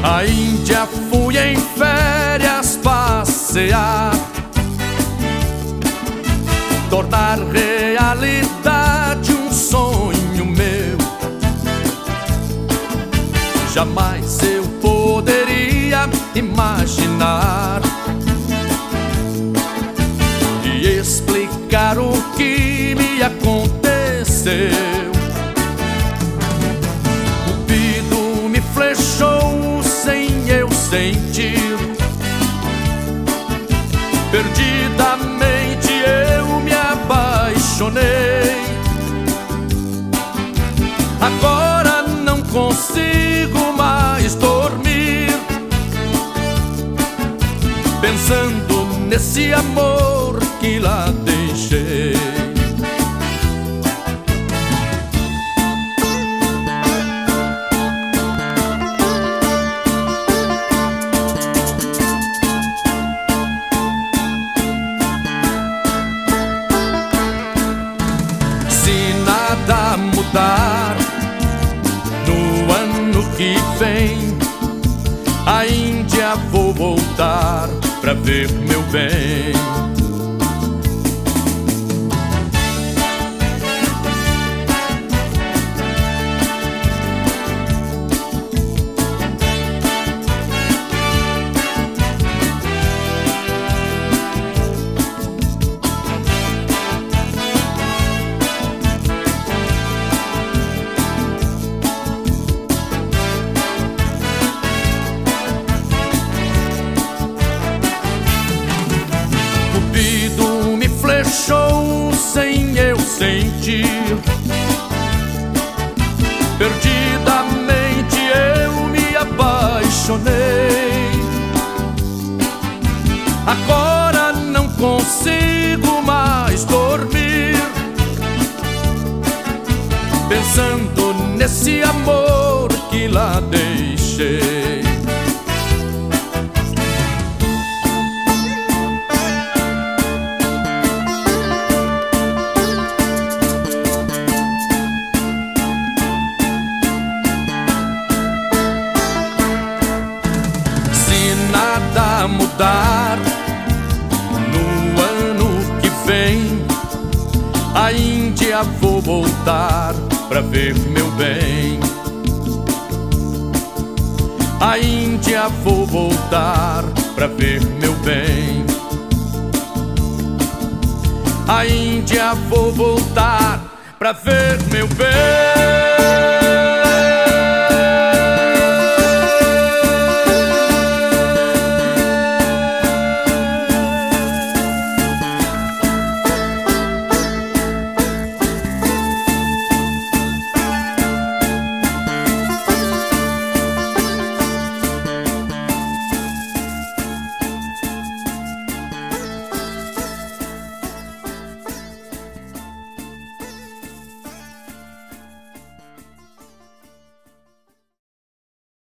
A Índia fui em férias passear, tornar realidade um sonho meu. Jamais eu poderia imaginar e explicar o que me aconteceu. Cupido me flechou sem eu sentir, perdidamente eu me apaixonei. Agora não consigo mais dormir, pensando nesse amor que lá deixei. Se nada mudar no ano que vem, à Índia vou voltar pra ver meu bem. Cupido me flechou sem eu sentir, perdidamente eu me apaixonei. Agora não consigo mais dormir, pensando nesse amor que lá deixei. Nada mudar no ano que vem, à Índia vou voltar pra ver meu bem. À Índia vou voltar pra ver meu bem. À Índia vou voltar pra ver meu bem.